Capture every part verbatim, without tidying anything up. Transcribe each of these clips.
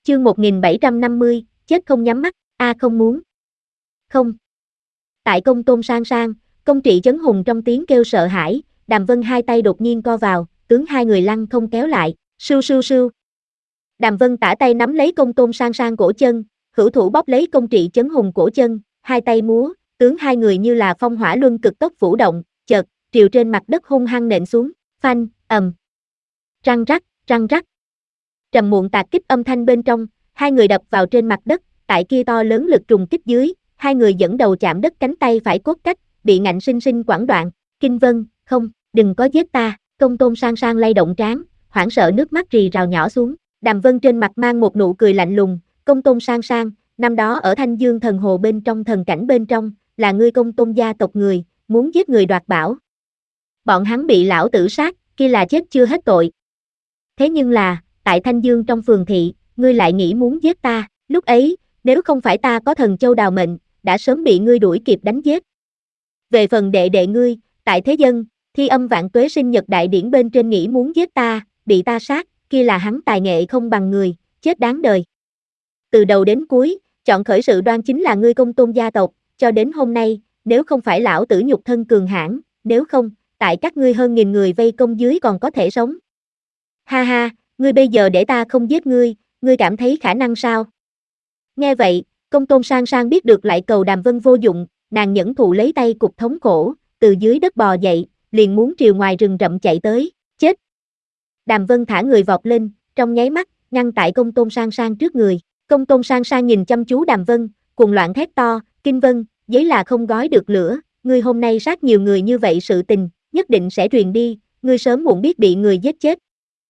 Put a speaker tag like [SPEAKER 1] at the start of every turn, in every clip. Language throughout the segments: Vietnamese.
[SPEAKER 1] Chương một nghìn bảy trăm năm mươi, chết không nhắm mắt, a không muốn. Không. Tại công tôn sang sang, công trị chấn hùng trong tiếng kêu sợ hãi, Đàm Vân hai tay đột nhiên co vào, tướng hai người lăn không kéo lại, sưu sưu sưu. Đàm Vân tả tay nắm lấy công tôn sang sang cổ chân, hữu thủ bóp lấy công trị chấn hùng cổ chân, hai tay múa, tướng hai người như là phong hỏa luân cực tốc vũ động, chợt, triều trên mặt đất hung hăng nện xuống, phanh, ầm. Răng rắc, răng rắc. Trầm muộn tạc kích âm thanh bên trong, hai người đập vào trên mặt đất, tại kia to lớn lực trùng kích dưới, hai người dẫn đầu chạm đất cánh tay phải cốt cách, bị ngạnh sinh sinh quẳng đoạn. Kinh Vân, không, đừng có giết ta, công tôn sang sang lay động trán, hoảng sợ nước mắt rì rào nhỏ xuống. Đàm Vân trên mặt mang một nụ cười lạnh lùng, công tôn sang sang, năm đó ở Thanh Dương thần hồ bên trong thần cảnh bên trong, là ngươi công tôn gia tộc người, muốn giết người đoạt bảo. Bọn hắn bị lão tử sát, kia là chết chưa hết tội. Thế nhưng là, tại Thanh Dương trong phường thị, ngươi lại nghĩ muốn giết ta, lúc ấy, nếu không phải ta có thần châu đào mệnh, đã sớm bị ngươi đuổi kịp đánh giết. Về phần đệ đệ ngươi, tại thế dân, thi âm vạn tuế sinh nhật đại điển bên trên nghĩ muốn giết ta, bị ta sát, kia là hắn tài nghệ không bằng người, chết đáng đời. Từ đầu đến cuối, chọn khởi sự đoan chính là ngươi công tôn gia tộc, cho đến hôm nay, nếu không phải lão tử nhục thân cường hãn, nếu không, tại các ngươi hơn nghìn người vây công dưới còn có thể sống. Ha ha, ngươi bây giờ để ta không giết ngươi, ngươi cảm thấy khả năng sao? Nghe vậy, công tôn sang sang biết được lại cầu Đàm Vân vô dụng, nàng nhẫn thụ lấy tay cục thống khổ, từ dưới đất bò dậy, liền muốn triều ngoài rừng rậm chạy tới, chết. Đàm Vân thả người vọt lên, trong nháy mắt, ngăn tại công tôn sang sang trước người. Công tôn sang sang nhìn chăm chú Đàm Vân, cuồng loạn thét to, Kinh Vân, giấy là không gói được lửa, ngươi hôm nay sát nhiều người như vậy sự tình, nhất định sẽ truyền đi, ngươi sớm muộn biết bị người giết chết.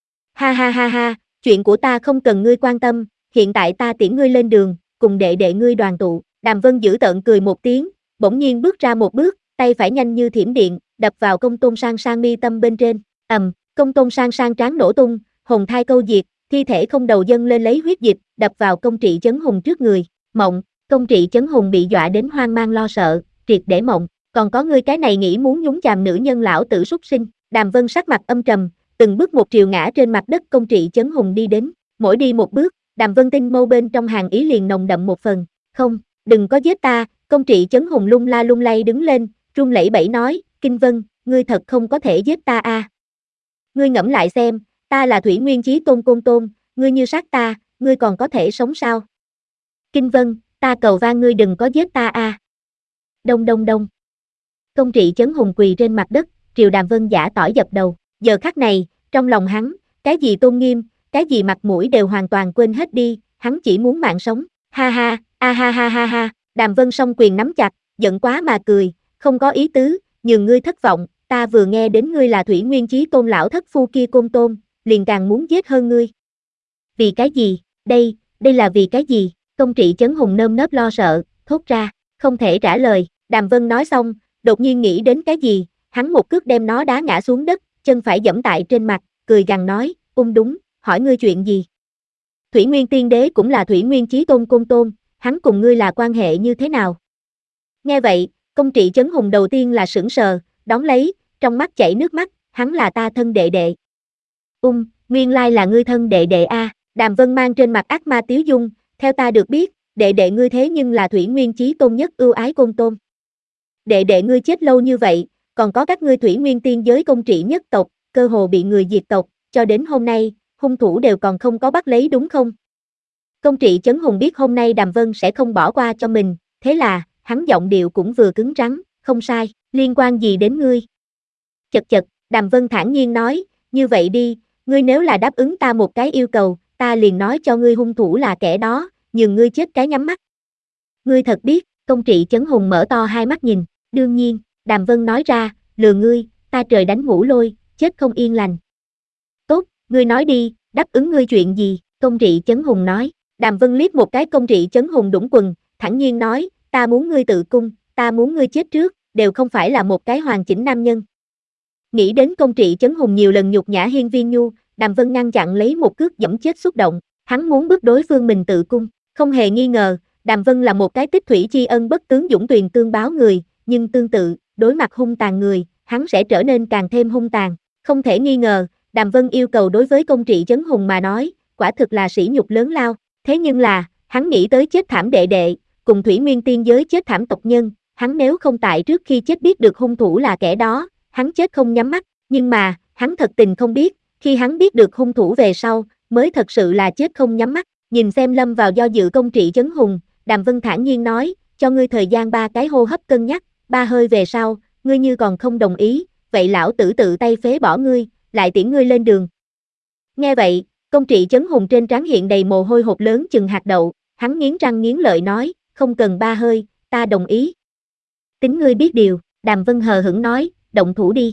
[SPEAKER 1] Ha ha ha ha, chuyện của ta không cần ngươi quan tâm, hiện tại ta tiễn ngươi lên đường, cùng đệ đệ ngươi đoàn tụ. Đàm Vân giữ tợn cười một tiếng, bỗng nhiên bước ra một bước, tay phải nhanh như thiểm điện, đập vào công tôn sang sang mi tâm bên trên, ầm, công tôn sang sang trán nổ tung, hồn thai câu diệt, thi thể không đầu dâng lên lấy huyết dịch, đập vào công trị chấn hùng trước người, mộng, công trị chấn hùng bị dọa đến hoang mang lo sợ, triệt để mộng, còn có ngươi cái này nghĩ muốn nhúng chàm nữ nhân lão tử súc sinh. Đàm Vân sắc mặt âm trầm, từng bước một triều ngã trên mặt đất công trị chấn hùng đi đến, mỗi đi một bước, Đàm Vân tinh mâu bên trong hàng ý liền nồng đậm một phần, không, đừng có giết ta, công trị chấn hùng lung la lung lay đứng lên, run lẩy bẩy nói, Kinh Vân, ngươi thật không có thể giết ta a. À. Ngươi ngẫm lại xem, ta là Thủy Nguyên Chí Tôn Côn Tôn, ngươi như sát ta, ngươi còn có thể sống sao? Kinh Vân, ta cầu van ngươi đừng có giết ta a. À. Đông đông đông. Công trị chấn hùng quỳ trên mặt đất, triều Đàm Vân giả tỏi dập đầu, giờ khắc này, trong lòng hắn, cái gì tôn nghiêm, cái gì mặt mũi đều hoàn toàn quên hết đi, hắn chỉ muốn mạng sống, ha ha, a ha ha ha ha, Đàm Vân song quyền nắm chặt, giận quá mà cười, không có ý tứ, nhường ngươi thất vọng, ta vừa nghe đến ngươi là Thủy Nguyên Chí Tôn lão thất phu kia Côn Tôn, liền càng muốn giết hơn ngươi. Vì cái gì, đây, đây là vì cái gì, công trị chấn hùng nơm nớp lo sợ, thốt ra, không thể trả lời, Đàm Vân nói xong, đột nhiên nghĩ đến cái gì, hắn một cước đem nó đá ngã xuống đất, chân phải giẫm tại trên mặt, cười gằn nói, ung đúng, hỏi ngươi chuyện gì? Thủy Nguyên Tiên Đế cũng là Thủy Nguyên Chí Tôn Côn Tôn, hắn cùng ngươi là quan hệ như thế nào? Nghe vậy, công trị chấn hùng đầu tiên là sững sờ, đón lấy, trong mắt chảy nước mắt, hắn là ta thân đệ đệ. Ung, nguyên lai là ngươi thân đệ đệ a. Đàm Vân mang trên mặt ác ma tiếu dung, theo ta được biết, đệ đệ ngươi thế nhưng là Thủy Nguyên Chí Tôn nhất ưu ái Côn Tôn. Đệ đệ ngươi chết lâu như vậy, còn có các ngươi Thủy Nguyên Tiên giới công trị nhất tộc, cơ hồ bị người diệt tộc, cho đến hôm nay, hung thủ đều còn không có bắt lấy đúng không? Công trị chấn hùng biết hôm nay Đàm Vân sẽ không bỏ qua cho mình, thế là, hắn giọng điệu cũng vừa cứng rắn, không sai, liên quan gì đến ngươi? Chật chật, Đàm Vân thản nhiên nói, như vậy đi, ngươi nếu là đáp ứng ta một cái yêu cầu, ta liền nói cho ngươi hung thủ là kẻ đó, nhường ngươi chết cái nhắm mắt. Ngươi thật biết, công trị chấn hùng mở to hai mắt nhìn, đương nhiên, Đàm Vân nói ra, lừa ngươi, ta trời đánh ngũ lôi, chết không yên lành. Tốt, ngươi nói đi, đáp ứng ngươi chuyện gì, công trị chấn hùng nói. Đàm Vân liếc một cái công trị chấn hùng đũng quần, thẳng nhiên nói, ta muốn ngươi tự cung, ta muốn ngươi chết trước, đều không phải là một cái hoàn chỉnh nam nhân. Nghĩ đến công trị chấn hùng nhiều lần nhục nhã Hiên Viên Nhu, Đàm Vân ngăn chặn lấy một cước giẫm chết xúc động, hắn muốn bức đối phương mình tự cung, không hề nghi ngờ, Đàm Vân là một cái tích thủy tri ân bất tướng dũng tuyền tương báo người, nhưng tương tự, đối mặt hung tàn người, hắn sẽ trở nên càng thêm hung tàn, không thể nghi ngờ, Đàm Vân yêu cầu đối với công trị chấn hùng mà nói, quả thực là sỉ nhục lớn lao, Thế nhưng là, hắn nghĩ tới chết thảm đệ đệ, cùng Thủy Nguyên Tiên giới chết thảm tộc nhân, hắn nếu không tại trước khi chết biết được hung thủ là kẻ đó, hắn chết không nhắm mắt, nhưng mà, hắn thật tình không biết, khi hắn biết được hung thủ về sau, mới thật sự là chết không nhắm mắt. Nhìn xem lâm vào do dự công trị Chấn Hùng, Đàm Vân thản nhiên nói, cho ngươi thời gian ba cái hô hấp cân nhắc, ba hơi về sau, ngươi như còn không đồng ý, vậy lão tử tự tay phế bỏ ngươi, lại tiễn ngươi lên đường. Nghe vậy, công trị Chấn Hùng trên trán hiện đầy mồ hôi hột lớn chừng hạt đậu, hắn nghiến răng nghiến lợi nói, không cần ba hơi, ta đồng ý. Tính ngươi biết điều, Đàm Vân hờ hững nói, động thủ đi.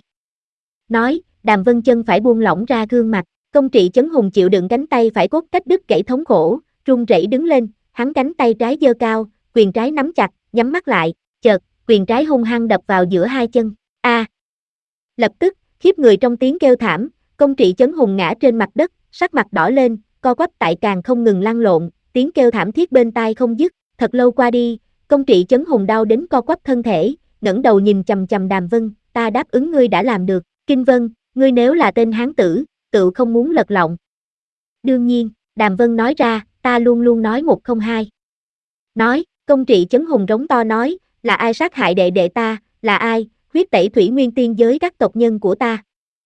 [SPEAKER 1] Nói, Đàm Vân chân phải buông lỏng ra gương mặt, công trị Chấn Hùng chịu đựng cánh tay phải cốt cách đứt gãy thống khổ, run rẩy đứng lên, hắn cánh tay trái giơ cao, quyền trái nắm chặt, nhắm mắt lại, chợt, quyền trái hung hăng đập vào giữa hai chân. A! À. Lập tức, khiếp người trong tiếng kêu thảm, công trị Chấn Hùng ngã trên mặt đất, sắc mặt đỏ lên, co quắp tại càng không ngừng lăn lộn, tiếng kêu thảm thiết bên tai không dứt, thật lâu qua đi, công trị Chấn Hùng đau đến co quắp thân thể, ngẩng đầu nhìn chằm chằm Đàm Vân, ta đáp ứng ngươi đã làm được, Kinh Vân, ngươi nếu là tên hán tử, tự không muốn lật lọng. Đương nhiên, Đàm Vân nói ra, ta luôn luôn nói một không hai. Nói, công trị Chấn Hùng rống to nói, là ai sát hại đệ đệ ta, là ai, huyết tẩy Thủy Nguyên Tiên giới các tộc nhân của ta.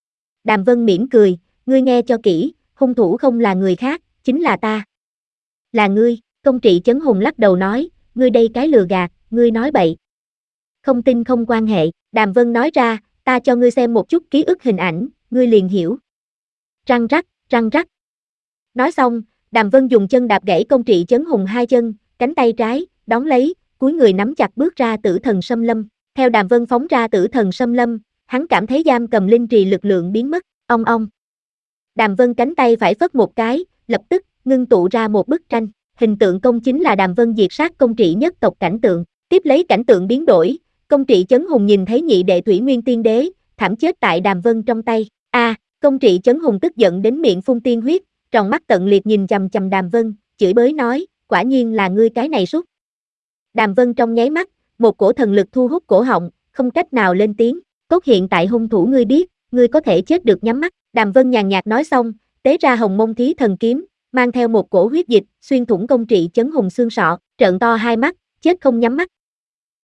[SPEAKER 1] Đàm Vân mỉm cười, ngươi nghe cho kỹ, hung thủ không là người khác, chính là ta. Là ngươi, công trị Chấn Hùng lắc đầu nói, ngươi đây cái lừa gạt, ngươi nói bậy. Không tin không quan hệ, Đàm Vân nói ra, ta cho ngươi xem một chút ký ức hình ảnh, ngươi liền hiểu. Răng rắc, răng rắc. Nói xong, Đàm Vân dùng chân đạp gãy công trị Chấn Hùng hai chân, cánh tay trái, đón lấy, cúi người nắm chặt bước ra Tử Thần Xâm Lâm. Theo Đàm Vân phóng ra Tử Thần Xâm Lâm, hắn cảm thấy giam cầm linh trì lực lượng biến mất, ong ong. Đàm Vân cánh tay phải phất một cái, lập tức, ngưng tụ ra một bức tranh, hình tượng công chính là Đàm Vân diệt sát công trị nhất tộc cảnh tượng, tiếp lấy cảnh tượng biến đổi, công trị Chấn Hùng nhìn thấy nhị đệ Thủy Nguyên Tiên Đế, thảm chết tại Đàm Vân trong tay, a, à, công trị Chấn Hùng tức giận đến miệng phun tiên huyết, tròn mắt tận liệt nhìn chằm chằm Đàm Vân, chửi bới nói, quả nhiên là ngươi cái này súc. Đàm Vân trong nháy mắt, một cổ thần lực thu hút cổ họng, không cách nào lên tiếng, cốt hiện tại hung thủ ngươi biết, ngươi có thể chết được nhắm mắt. Đàm Vân nhàn nhạt nói xong, tế ra Hồng Mông Thí Thần Kiếm, mang theo một cổ huyết dịch, xuyên thủng công trị Chấn Hùng xương sọ, trợn to hai mắt, chết không nhắm mắt.